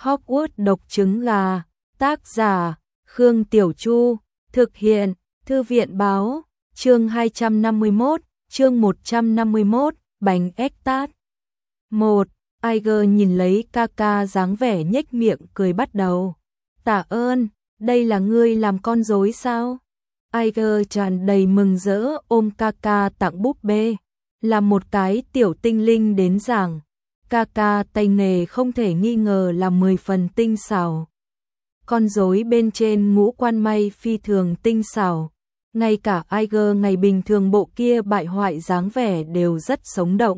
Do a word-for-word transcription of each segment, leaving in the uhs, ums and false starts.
Hogwarts độc trứng gà, tác giả, Khương Tiểu Chu, thực hiện, Thư viện báo, chương hai trăm năm mươi mốt, chương một trăm năm mươi mốt, bánh ếch tát. một. Iger nhìn lấy Kaka dáng vẻ nhếch miệng cười bắt đầu. Tạ ơn, đây là ngươi làm con rối sao? Iger tràn đầy mừng rỡ ôm Kaka tặng búp bê, là một cái tiểu tinh linh đến giảng. Kaka tay nghề không thể nghi ngờ là mười phần tinh xảo. Con rối bên trên ngũ quan may phi thường tinh xảo. Ngay cả Iger ngày bình thường bộ kia bại hoại dáng vẻ đều rất sống động.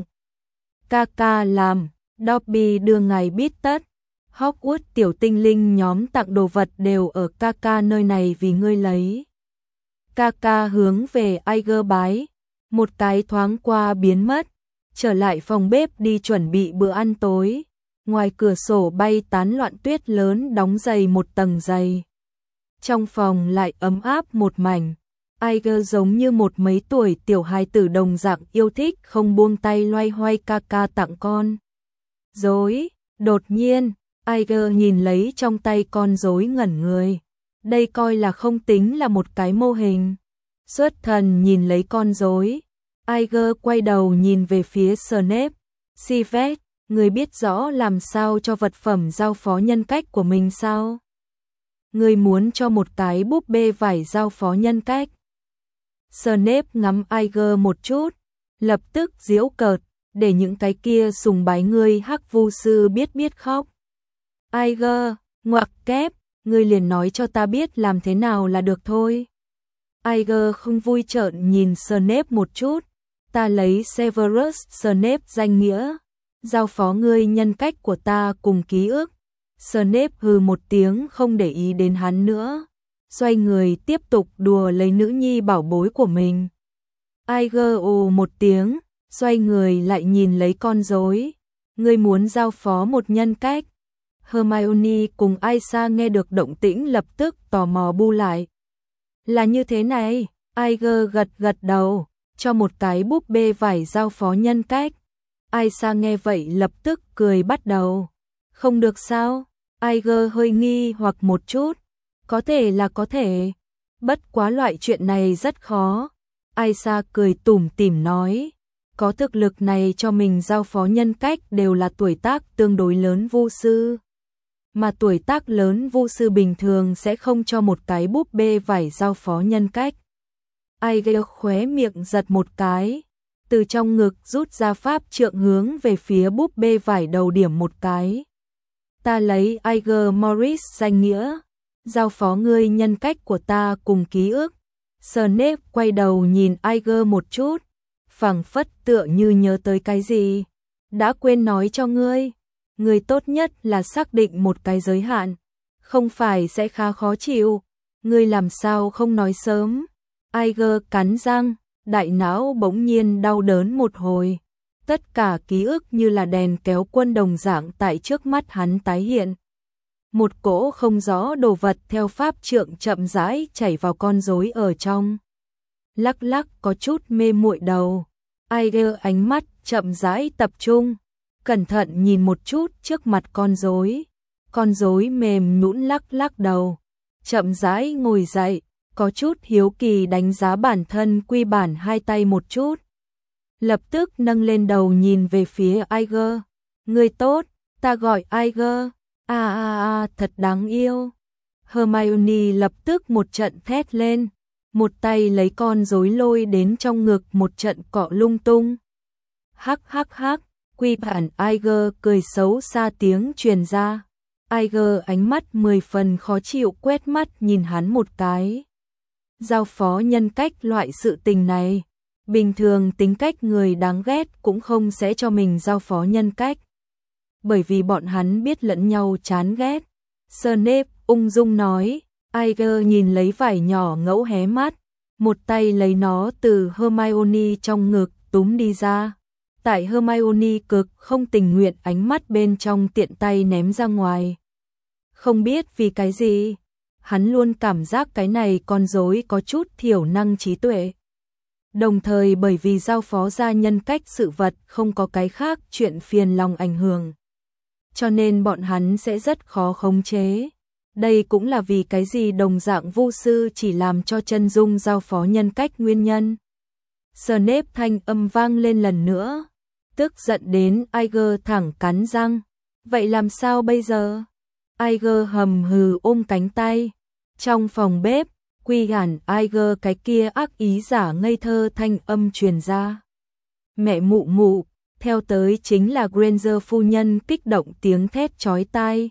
Kaka làm, Dobby đưa ngài bít tất. Hogwarts tiểu tinh linh nhóm tặng đồ vật đều ở Kaka nơi này vì ngươi lấy. Kaka hướng về Iger bái, một cái thoáng qua biến mất, trở lại phòng bếp đi chuẩn bị bữa ăn tối. Ngoài cửa sổ bay tán loạn tuyết lớn đóng dày một tầng dày. Trong phòng lại ấm áp một mảnh. Iger giống như một mấy tuổi tiểu hài tử đồng dạng yêu thích không buông tay loay hoay Kaka tặng con rối. Đột nhiên, Iger nhìn lấy trong tay con rối ngẩn người. Đây coi là không tính là một cái mô hình. Xuất thần nhìn lấy con rối. Iger quay đầu nhìn về phía Snape. Severus, người biết rõ làm sao cho vật phẩm giao phó nhân cách của mình sao? Người muốn cho một cái búp bê vải giao phó nhân cách. Snape ngắm Iger một chút, lập tức giễu cợt, để những cái kia sùng bái ngươi hắc vu sư biết biết khóc. Iger, ngoặc kép, ngươi liền nói cho ta biết làm thế nào là được thôi. Iger không vui trợn nhìn Snape một chút, ta lấy Severus Snape danh nghĩa, giao phó ngươi nhân cách của ta cùng ký ức. Snape hừ một tiếng không để ý đến hắn nữa, xoay người tiếp tục đùa lấy nữ nhi bảo bối của mình. Iger ồ một tiếng, xoay người lại nhìn lấy con rối. Ngươi muốn giao phó một nhân cách. Hermione cùng Aisa nghe được động tĩnh lập tức tò mò bu lại. Là như thế này, Iger gật gật đầu, cho một cái búp bê vải giao phó nhân cách. Aisa nghe vậy lập tức cười bắt đầu. Không được sao? Iger hơi nghi hoặc một chút. Có thể là có thể. Bất quá loại chuyện này rất khó. Aisa cười tủm tỉm nói. Có thực lực này cho mình giao phó nhân cách đều là tuổi tác tương đối lớn vu sư. Mà tuổi tác lớn vu sư bình thường sẽ không cho một cái búp bê vải giao phó nhân cách. Iger khóe miệng giật một cái. Từ trong ngực rút ra pháp trượng hướng về phía búp bê vải đầu điểm một cái. Ta lấy Iger Morris danh nghĩa, giao phó ngươi nhân cách của ta cùng ký ức. Snape quay đầu nhìn Iger một chút, phảng phất tựa như nhớ tới cái gì. Đã quên nói cho ngươi, ngươi tốt nhất là xác định một cái giới hạn, không phải sẽ khá khó chịu. Ngươi làm sao không nói sớm? Iger cắn răng, đại não bỗng nhiên đau đớn một hồi. Tất cả ký ức như là đèn kéo quân đồng dạng tại trước mắt hắn tái hiện. Một cỗ không rõ đồ vật theo pháp trượng chậm rãi chảy vào con rối ở trong. Lắc lắc có chút mê muội đầu. Iger ánh mắt chậm rãi tập trung, cẩn thận nhìn một chút trước mặt con rối. Con rối mềm nhũn lắc lắc đầu, chậm rãi ngồi dậy, có chút hiếu kỳ đánh giá bản thân quy bản hai tay một chút. Lập tức nâng lên đầu nhìn về phía Iger. Ngươi tốt, ta gọi Iger. A a a, thật đáng yêu. Hermione lập tức một trận thét lên, một tay lấy con rối lôi đến trong ngực một trận cọ lung tung. Hắc hắc hắc, quy bản Iger cười xấu xa tiếng truyền ra. Iger ánh mắt mười phần khó chịu quét mắt nhìn hắn một cái. Giao phó nhân cách loại sự tình này, bình thường tính cách người đáng ghét cũng không sẽ cho mình giao phó nhân cách. Bởi vì bọn hắn biết lẫn nhau chán ghét. Snape ung dung nói. Iger nhìn lấy vải nhỏ ngẫu hé mắt, một tay lấy nó từ Hermione trong ngực túm đi ra. Tại Hermione cực không tình nguyện ánh mắt bên trong tiện tay ném ra ngoài. Không biết vì cái gì, hắn luôn cảm giác cái này con rối có chút thiểu năng trí tuệ. Đồng thời bởi vì giao phó ra nhân cách sự vật không có cái khác chuyện phiền lòng ảnh hưởng. cho nên bọn hắn sẽ rất khó khống chế. Đây cũng là vì cái gì đồng dạng vu sư chỉ làm cho chân dung giao phó nhân cách nguyên nhân. Snape thanh âm vang lên lần nữa, tức giận đến Iger thẳng cắn răng. Vậy làm sao bây giờ? Iger hầm hừ ôm cánh tay. Trong phòng bếp, Quy Hàn Iger cái kia ác ý giả ngây thơ thanh âm truyền ra. Mẹ mụ mụ, theo tới chính là Granger phu nhân kích động tiếng thét chói tai.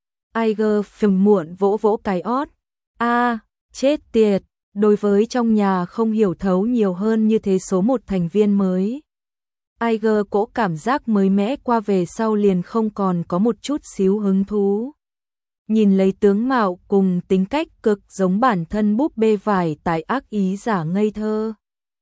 Iger phiền muộn vỗ vỗ cái ót. A, chết tiệt, đối với trong nhà không hiểu thấu nhiều hơn như thế số một thành viên mới. Iger cỗ cảm giác mới mẻ qua về sau liền không còn có một chút xíu hứng thú. Nhìn lấy tướng mạo cùng tính cách cực giống bản thân búp bê vải tại ác ý giả ngây thơ.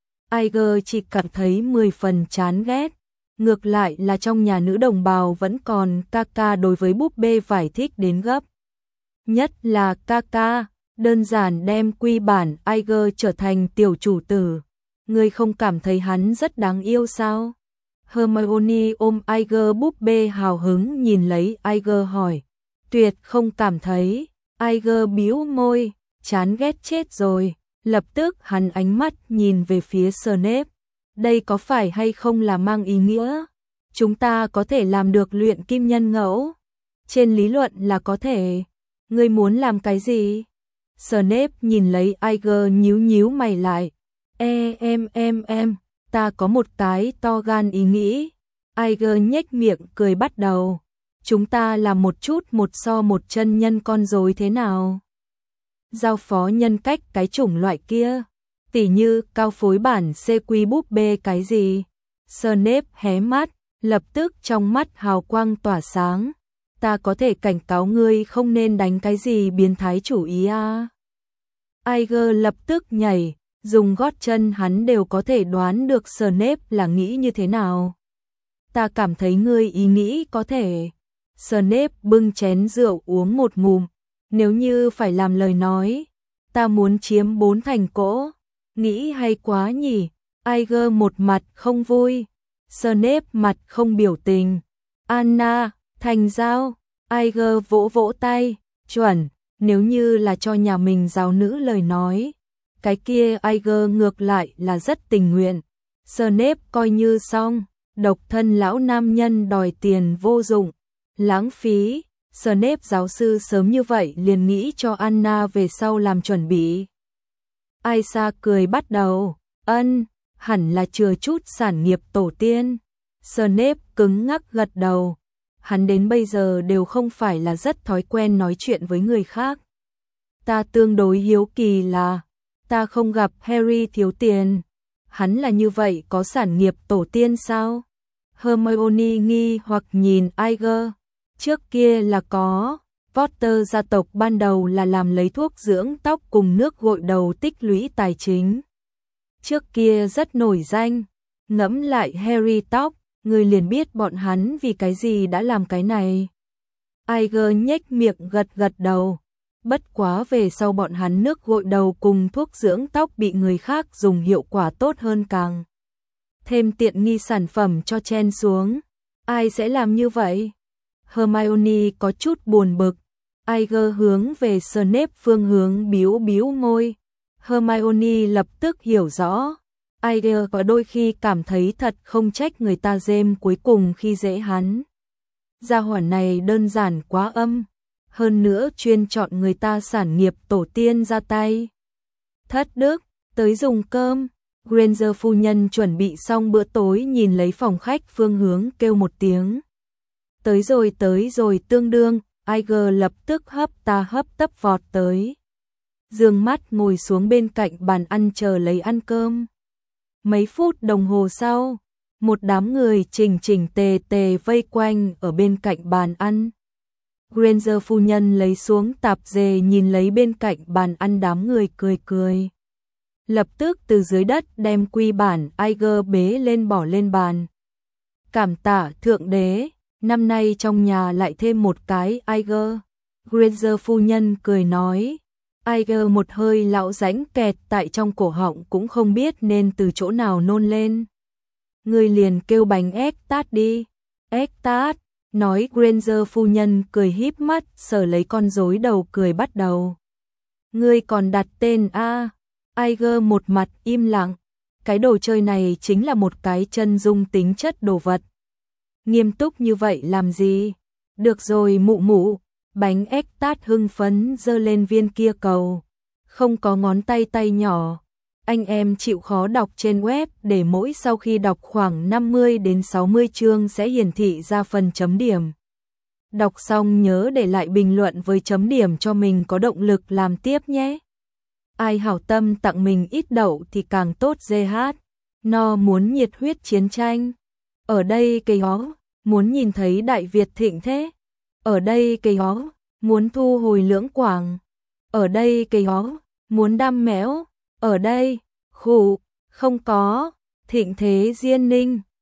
Iger chỉ cảm thấy mười phần chán ghét. Ngược lại là trong nhà nữ đồng bào vẫn còn Kaka đối với búp bê vải thích đến gấp. Nhất là Kaka, đơn giản đem quy bản Iger trở thành tiểu chủ tử. Người không cảm thấy hắn rất đáng yêu sao? Hermione ôm Iger búp bê hào hứng nhìn lấy Iger hỏi. Tuyệt không cảm thấy. Iger bĩu môi, chán ghét chết rồi. Lập tức hắn ánh mắt nhìn về phía Snape. Đây có phải hay không là mang ý nghĩa? Chúng ta có thể làm được luyện kim nhân ngẫu. Trên lý luận là có thể. Ngươi muốn làm cái gì? Snape nhìn lấy Iger nhíu nhíu mày lại. E em em em, ta có một cái to gan ý nghĩ. Iger nhếch miệng cười bắt đầu. Chúng ta làm một chút một so một chân nhân con rối thế nào? Giao phó nhân cách cái chủng loại kia. Tỉ như cao phối bản xê quy búp bê cái gì? Snape hé mắt, lập tức trong mắt hào quang tỏa sáng. Ta có thể cảnh cáo ngươi không nên đánh cái gì biến thái chủ ý à? Iger lập tức nhảy, dùng gót chân hắn đều có thể đoán được Snape là nghĩ như thế nào. Ta cảm thấy ngươi ý nghĩ có thể. Snape bưng chén rượu uống một ngụm. Nếu như phải làm lời nói, ta muốn chiếm bốn thành cỗ. Nghĩ hay quá nhỉ? Iger một mặt không vui. Snape mặt không biểu tình. Anna, thành giao. Iger vỗ vỗ tay. Chuẩn, nếu như là cho nhà mình giáo nữ lời nói. Cái kia Iger ngược lại là rất tình nguyện. Snape coi như xong. Độc thân lão nam nhân đòi tiền vô dụng. Lãng phí. Snape giáo sư sớm như vậy liền nghĩ cho Anna về sau làm chuẩn bị. Aisa cười bắt đầu. Ân, hẳn là chừa chút sản nghiệp tổ tiên. Snape cứng ngắc gật đầu. Hắn đến bây giờ đều không phải là rất thói quen nói chuyện với người khác. Ta tương đối hiếu kỳ là, ta không gặp Harry thiếu tiền. Hắn là như vậy có sản nghiệp tổ tiên sao? Hermione nghi hoặc nhìn Iger. Trước kia là có. Potter gia tộc ban đầu là làm lấy thuốc dưỡng tóc cùng nước gội đầu tích lũy tài chính. Trước kia rất nổi danh. Ngẫm lại Harry tóc, người liền biết bọn hắn vì cái gì đã làm cái này. Iger nhếch miệng gật gật đầu. Bất quá về sau bọn hắn nước gội đầu cùng thuốc dưỡng tóc bị người khác dùng hiệu quả tốt hơn càng. Thêm tiện nghi sản phẩm cho chen xuống. Ai sẽ làm như vậy? Hermione có chút buồn bực. Iger hướng về Snape phương hướng biếu biếu môi. Hermione lập tức hiểu rõ. Iger có đôi khi cảm thấy thật không trách người ta dêm cuối cùng khi dễ hắn. Gia hỏa này đơn giản quá âm. Hơn nữa chuyên chọn người ta sản nghiệp tổ tiên ra tay. Thất đức, tới dùng cơm. Granger phu nhân chuẩn bị xong bữa tối nhìn lấy phòng khách phương hướng kêu một tiếng. Tới rồi tới rồi tương đương, Iger lập tức hấp ta hấp tấp vọt tới. Dương mắt ngồi xuống bên cạnh bàn ăn chờ lấy ăn cơm. Mấy phút đồng hồ sau, một đám người chỉnh chỉnh tề tề vây quanh ở bên cạnh bàn ăn. Granger phu nhân lấy xuống tạp dề nhìn lấy bên cạnh bàn ăn đám người cười cười. Lập tức từ dưới đất đem quy bản Iger bế lên bỏ lên bàn. Cảm tạ thượng đế, năm nay trong nhà lại thêm một cái Iger. Granger phu nhân cười nói. Iger một hơi lão rãnh kẹt tại trong cổ họng cũng không biết nên từ chỗ nào nôn lên. Người liền kêu bánh ếch tát đi. Ếch tát, Nói Granger phu nhân cười híp mắt, sờ lấy con rối đầu cười bắt đầu. Ngươi còn đặt tên a? Iger một mặt im lặng. Cái đồ chơi này chính là một cái chân dung tính chất đồ vật. Nghiêm túc như vậy làm gì? Được rồi mụ mụ. Bánh ếch tát hưng phấn giơ lên viên kia cầu. Không có ngón tay tay nhỏ. Anh em chịu khó đọc trên web để mỗi sau khi đọc khoảng năm mươi đến sáu mươi chương sẽ hiển thị ra phần chấm điểm. Đọc xong nhớ để lại bình luận với chấm điểm cho mình có động lực làm tiếp nhé. Ai hảo tâm tặng mình ít đậu thì càng tốt giê hát. No muốn nhiệt huyết chiến tranh. Ở đây cây hó, muốn nhìn thấy Đại Việt thịnh thế. Ở đây cây hó, muốn thu hồi Lưỡng Quảng. Ở đây cây hó, muốn đam mẽo. Ở đây, khụ, không có, thịnh thế Diên Ninh.